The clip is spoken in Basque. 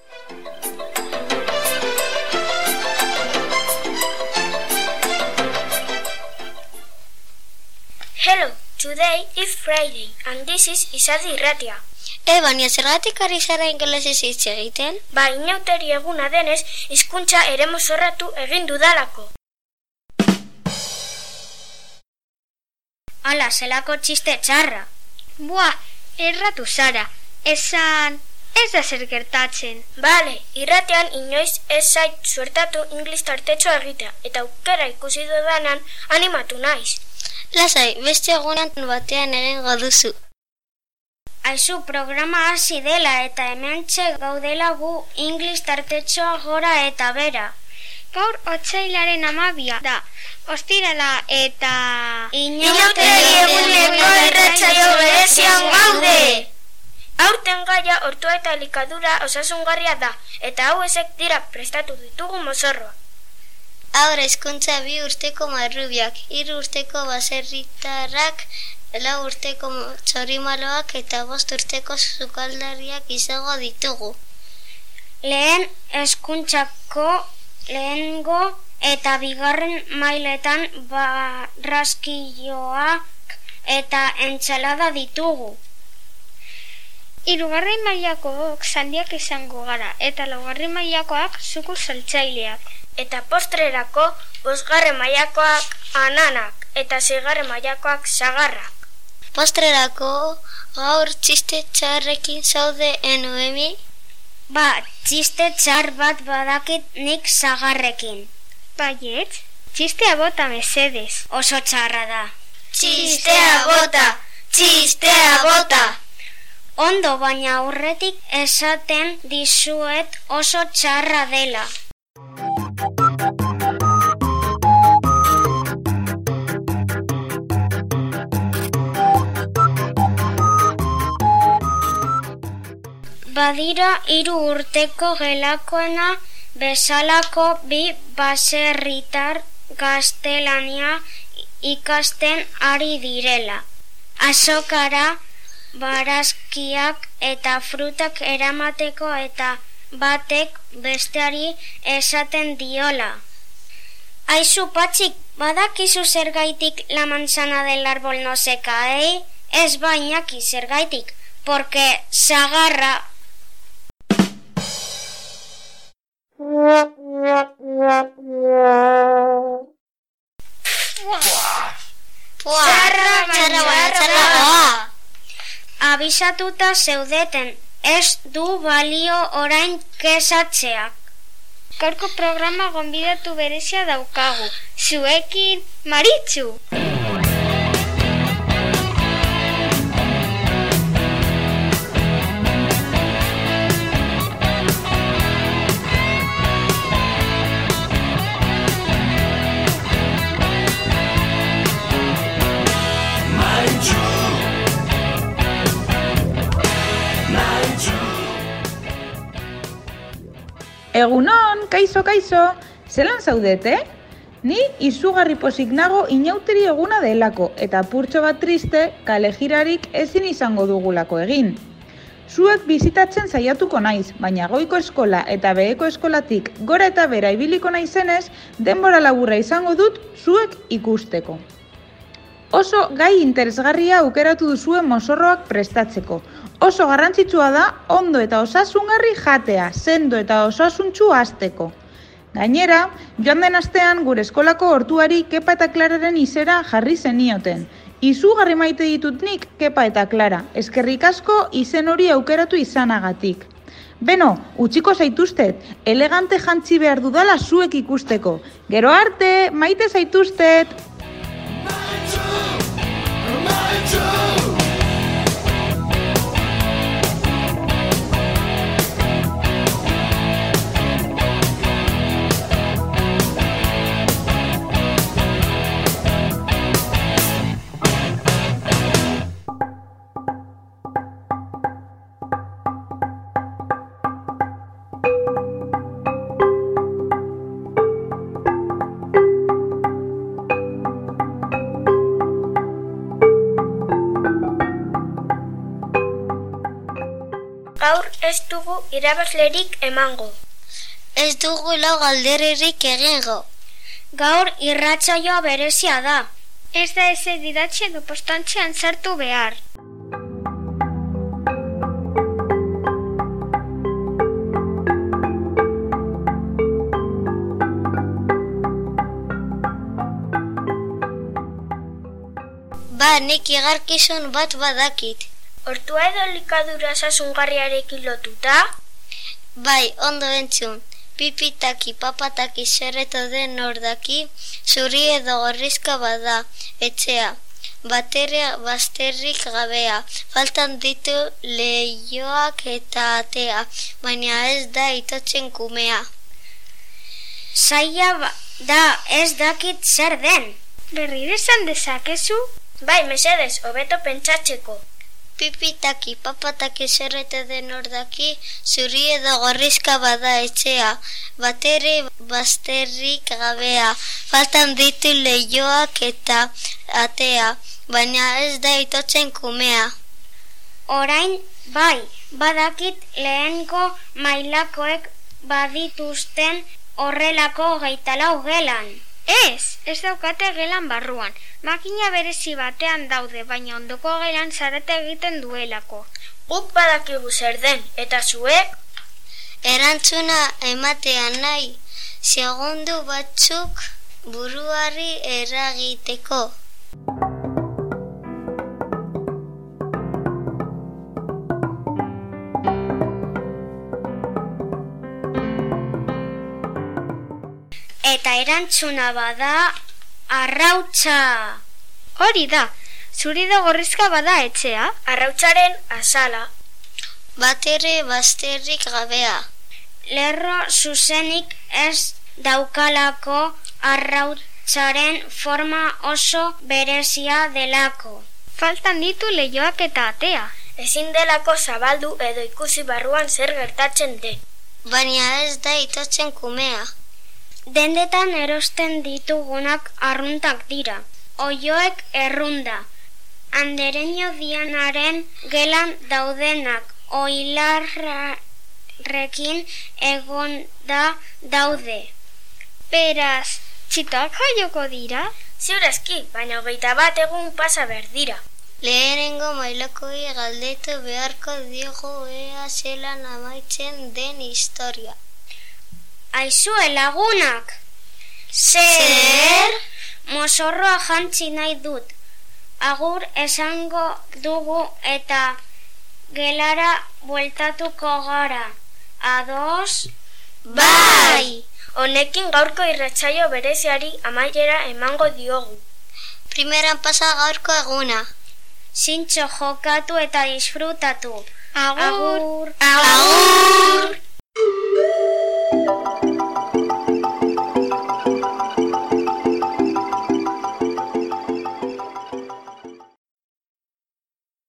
Hello, today is Friday, and this is Izadi Irratia. Baina zergatik ari zara ingelesez hitz egiten? Inauteri eguna denez, hizkuntza eremu zorratu egin dudalako. Ala, zelako txiste txarra. Buah, erratu zara, esan, ez da zer gertatzen. Bale, irratean inoiz ez zait suertatu inglis tartetxo egitea, eta aukera ikusi dudanan animatu naiz. Lasai, beste egunean batean egingo duzu. Aizu, programa hasi dela eta hementxe gaudela gu inglis tartetxoa gora eta bera. Gaur otsailaren 12 da, ostirala eta... Inauteri eguneko irratsaio berezian gaude! Aurten gaia ortua eta elikadura osasungarria da, eta hau ezek dira prestatu ditugu mozorroa. Haur hezkuntza 2 urteko marrubiak, 3 urteko baserritarrak, 4 urteko txorimaloak eta 5 urteko sukaldariak izango ditugu. Lehen hezkuntzako lehengo eta 2. mailetan barraskilloak eta entsalada ditugu. 3. mailakoak sandiak izango gara eta 4. mailakoak zuku saltzaileak. Eta postrerako 5. mailakoak ananak eta 6. mailakoak sagarrak. Postrerako gaur txiste txarrekin zaude Noemi? Ba, txiste txar bat badakit nik sagarrekin. Baiet, txistea bota mesedez. Oso txarra da. Txistea bota, txistea bota. Ondo, baina aurretik esaten dizuet oso txarra dela. Badira 3 urteko gelakoena bezalako 2 baserritar gaztelania ikasten ari direla. Azokara, barazkiak eta frutak eramateko eta batek besteari esaten diola. Aizu, Patxik, badakizu zergaitik la manzana del árbol no se cae? Ez bainaki zergaitik, porque sagarra... Txarra. Abisatuta zeudeten, ez du balio orain kesatzeak. Gaurko programa gonbidatu berezia daukagu. Zuekin, Maritxu! Egunon, kaixo, zelan zaudete? Ni izugarri pozik nago inauteri eguna delako eta purtxo bat triste kale jirarik ezin izango dugulako egin. Zuek bizitatzen saiatuko naiz, baina goiko eskola eta beheko eskolatik gora eta bera ibiliko naizenez, denbora laburra izango dut zuek ikusteko. Oso gai interesgarria aukeratu duzuen mozorroak prestatzeko. Oso garrantzitsua da ondo eta osasungarri jatea, sendo eta osasuntsu hasteko. Gainera, joan den astean gure eskolako hortuari Kepa eta Klararen izera jarri zenioten. Izugarri maite ditut nik Kepa eta Klara, eskerrik asko izen hori aukeratu izanagatik. Beno, utziko zaituztet, elegante jantzi behar dudala zuek ikusteko. Gero arte, maite zaituztet! ez dugu irabazlerik emango. Ez dugu lau galderirik egingo. Gaur irratsaioa berezia da. Ez da ez idatzi edo postantxean sartu behar. Ba, nik igarkizun bat badakit. Ortua edo elikadura osasungarriarekin lotuta? Bai, ondo entzun. Pipitaki, papataki, zerreto den ordaki, zuri edo gorrizka bada, etxea. Bateria bazterrik gabea, faltan ditu leihoak eta atea, baina ez da itotzen kumea. Zaila da, ez dakit zer den. Berriro esan dezakezu? Bai, mesedez, hobeto pentsatzeko. Pipitaki, papataki, zerreto den ordaki, zuri edo gorrizka bada etxea, bateri bazterrik gabea, faltan ditu leihoak eta atea, baina ez da itotzen kumea. Orain, bai, badakit lehengo mailakoek badituzten horrelako 24 gelan. Ez daukate gelan barruan. Makina berezi batean daude, baina ondoko gelan zarete egiten duelako. Guk badakigu zer den, eta zuek? Erantzuna ematean nahi, segundu batzuk buruari eragiteko. Eta erantzuna bada arrautza. Hori da, zuri da gorrizka bada etxea? Arrautzaren azala. Batere bazterrik gabea. Lerro zuzenik ez daukalako arrautzaren forma oso berezia delako. Faltan ditu leihoak eta atea. Ezin delako zabaldu edo ikusi barruan zer gertatzen den. Baina ez da itotzen kumea. Dendetan erosten ditugunak arruntak dira. Oioek errunda. Andereño Dianaren gelan daudenak oilarrekin egon da daude. Beraz, txitoak jaioko dira? Ziurazki, baina 21 egun pasa berdira. Lehenengo mailakoi galdetu beharko diogu ea zelan amaitzen den historia. Aizue lagunak! Zer? Mozorroa jantzi nahi dut. Agur esango dugu eta gelara bueltatuko gara. Ados? Bai! Honekin gaurko irratsaio bereziari amaiera emango diogu. Primeran pasa gaurko eguna. Zintxo jokatu eta disfrutatu. Agur! Agur!